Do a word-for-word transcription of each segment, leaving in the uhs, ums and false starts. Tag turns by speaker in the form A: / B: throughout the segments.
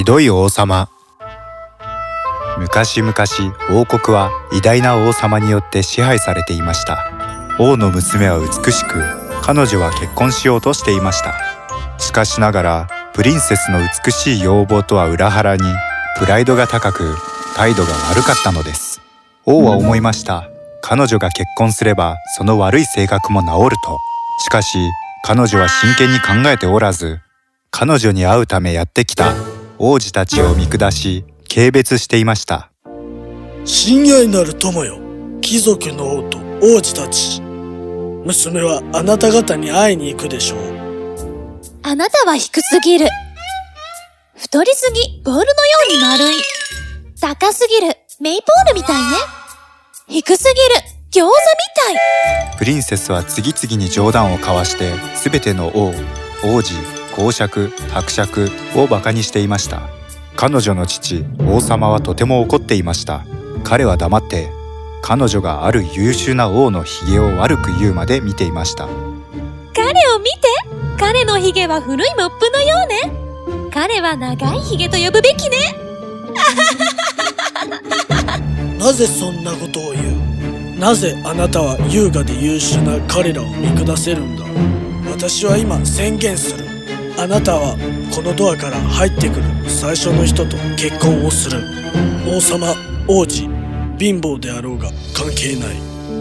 A: ひどい王様。昔々、王国は偉大な王様によって支配されていました。王の娘は美しく、彼女は結婚しようとしていました。しかしながら、プリンセスの美しい容貌とは裏腹に、プライドが高く、態度が悪かったのです。王は思いました。彼女が結婚すれば、その悪い性格も治ると。しかし、彼女は真剣に考えておらず、彼女に会うためやってきた王子たちを見下し、軽蔑していました。
B: 親愛なる友よ、貴族の王と王子たち。娘はあなた方に会いに行くでしょう。
C: あなたは低すぎる。太りすぎ、ボールのように丸い。高すぎる、メイポールみたいね。低すぎる、餃子みたい。
A: プリンセスは次々に冗談を交わして、すべての王、王子、公爵、伯爵をバカにしていました。彼女の父、王様はとても怒っていました。彼は黙って、彼女がある優秀な王のひげを悪く言うまで見ていました。
C: 彼を見て、彼のひげは古いモップのようね。彼は長いひげと呼ぶべきね。
B: なぜそんなことを言う？なぜあなたは優雅で優秀な彼らを見下せるんだ？私は今宣言する。あなたはこのドアから入ってくる最初の人と結婚をする。王様、王子、貧乏であろうが関係ない。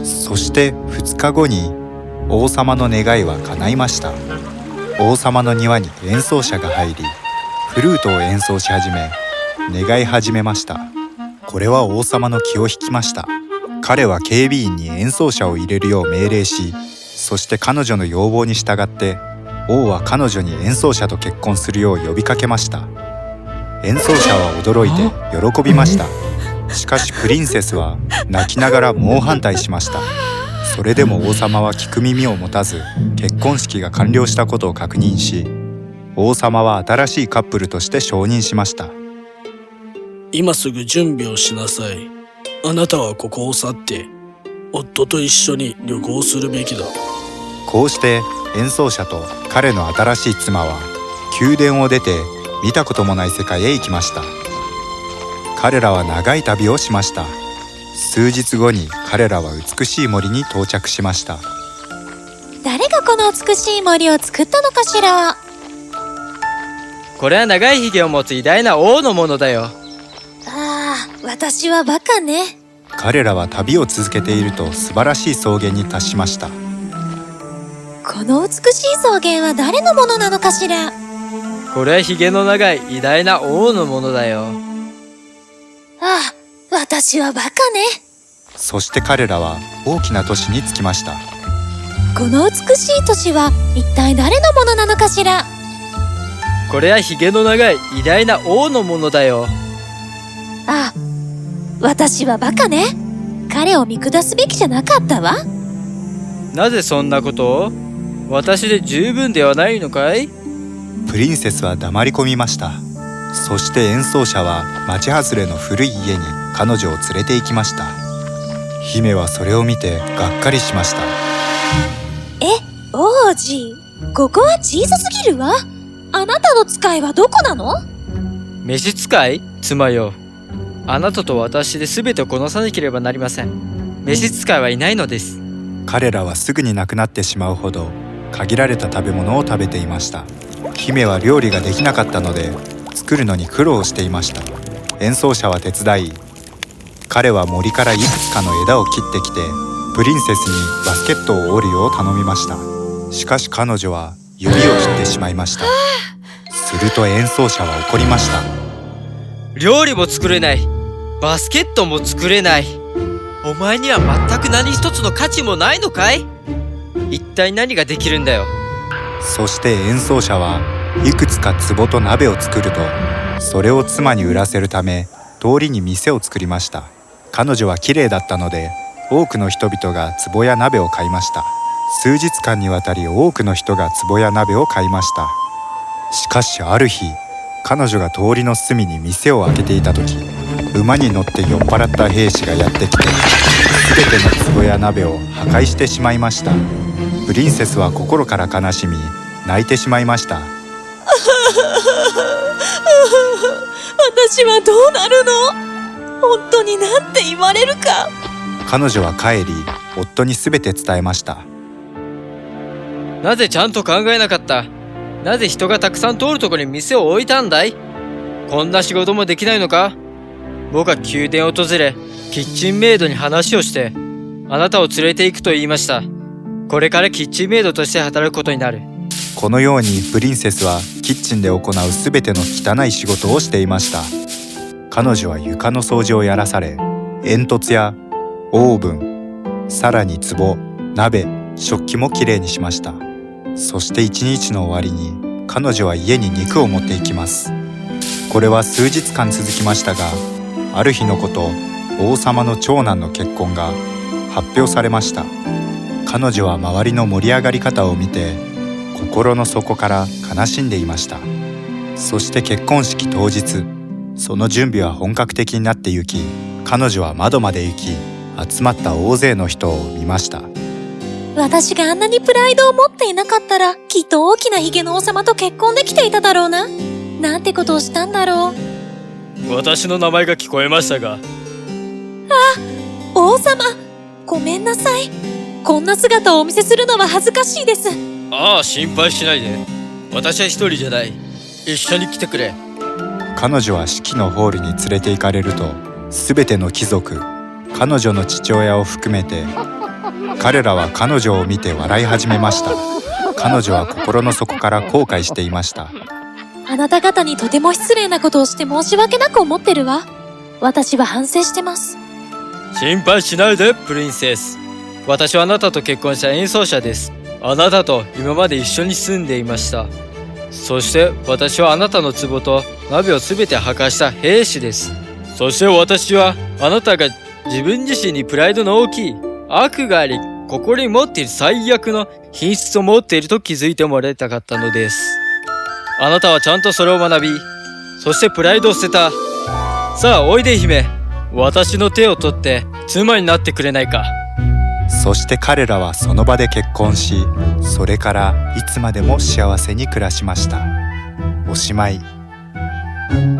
A: そしてふつかごに王様の願いは叶いました。王様の庭に演奏者が入り、フルートを演奏し始め、願い始めました。これは王様の気を引きました。彼は警備員に演奏者を入れるよう命令し、そして彼女の要望に従って王は彼女に演奏者と結婚するよう呼びかけました。演奏者は驚いて喜びました。しかしプリンセスは泣きながら猛反対しました。それでも王様は聞く耳を持たず、結婚式が完了したことを確認し、王様は新しいカップルとして承認しました。
B: 今すぐ準備をしなさい。あなたはここを去って夫と一緒に旅行するべきだ。
A: こうして演奏者と彼の新しい妻は宮殿を出て見たこともない世界へ行きました。彼らは長い旅をしました。数日後に彼らは美しい森に到着しました。
C: 誰がこの美しい森を作ったのかしら。
D: これは長いひげを持つ偉大な王のものだよ。
C: ああ、私はバカね。
A: 彼らは旅を続けていると素晴らしい草原に達しました。
C: この美しい草原は誰のものなのかしら。
D: これはひげの長い偉大な王のものだよ。
C: ああ、私はバカね。
A: そして彼らは大きな都市に着きました。
C: この美しい都市は一体誰のものなのかしら。
D: これはひげの長い偉大な王のものだよ。
C: ああ、私はバカね。彼を見下すべきじゃなかったわ。
D: なぜそんなことを？私で十分ではないのかい？
A: プリンセスは黙り込みました。そして演奏者は町外れの古い家に彼女を連れて行きました。姫はそれを見てがっかりしました。
C: え、王子、ここは小さすぎるわ。あなたの使いはどこなの？
D: 召使い？妻よ。あなたと私で全てをこなさなければなりません。召使いはいないのです。
A: 彼らはすぐに亡くなってしまうほど限られた食べ物を食べていました。姫は料理ができなかったので作るのに苦労していました。演奏者は手伝い、彼は森からいくつかの枝を切ってきてプリンセスにバスケットを折るよう頼みました。しかし彼女は指を切ってしまいました。すると演奏者は怒りました。
D: 料理も作れない、バスケットも作れない。お前には全く何一つの価値もないのかい？一体何ができるんだよ。
A: そして演奏者はいくつか壺と鍋を作ると、それを妻に売らせるため通りに店を作りました。彼女は綺麗だったので多くの人々が壺や鍋を買いました。数日間にわたり多くの人が壺や鍋を買いました。しかしある日、彼女が通りの隅に店を開けていた時、馬に乗って酔っ払った兵士がやってきて全ての壺や鍋を破壊してしまいました。プリンセスは心から悲しみ泣いてしまいました。
C: 私はどうなるの？本当になんて言われるか。
A: 彼女は帰り、夫にすべて伝えました。
D: なぜちゃんと考えなかった？なぜ人がたくさん通るところに店を置いたんだい？こんな仕事もできないのか？僕は宮殿を訪れ、キッチンメイドに話をして、あなたを連れて行くと言いました。これからキッチンメイドとして働くことになる。
A: このようにプリンセスはキッチンで行うすべての汚い仕事をしていました。彼女は床の掃除をやらされ、煙突やオーブン、さらに壺、鍋、食器もきれいにしました。そして一日の終わりに彼女は家に肉を持っていきます。これは数日間続きましたが、ある日のこと、王様の長男の結婚が発表されました。彼女は周りの盛り上がり方を見て、心の底から悲しんでいました。そして結婚式当日、その準備は本格的になってゆき、彼女は窓まで行き、集まった大勢の人を見ました。
C: 私があんなにプライドを持っていなかったら、きっと大きなヒゲの王様と結婚できていただろうな。なんてことをしたんだろう。
D: 私の名前が聞こえましたが。
C: あ、王様、ごめんなさい。こんな姿をお見せするのは恥ずかしいです。
D: ああ、心配しないで。私は一人じゃない。一緒に来てくれ。
A: 彼女は式のホールに連れて行かれると、すべての貴族、彼女の父親を含めて、彼らは彼女を見て笑い始めました。彼女は心の底から後悔していました。
C: あなた方にとても失礼なことをして申し訳なく思ってるわ。私は反省してます。
D: 心配しないで、プリンセス。私はあなたと結婚した演奏者です。あなたと今まで一緒に住んでいました。そして私はあなたの壺と鍋をすべて破壊した兵士です。そして私はあなたが自分自身にプライドの大きい、悪があり、心に持っている最悪の品質を持っていると気づいてもらいたかったのです。あなたはちゃんとそれを学び、そしてプライドを捨てた。さあおいで姫、私の手を取って妻になってくれないか。
A: そして彼らはその場で結婚し、それからいつまでも幸せに暮らしました。おしまい。